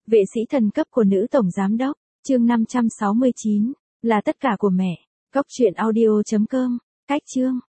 Vệ sĩ thần cấp của nữ tổng giám đốc, chương 569, là tất cả của mẹ. Cóc truyện audio.com, cách chương.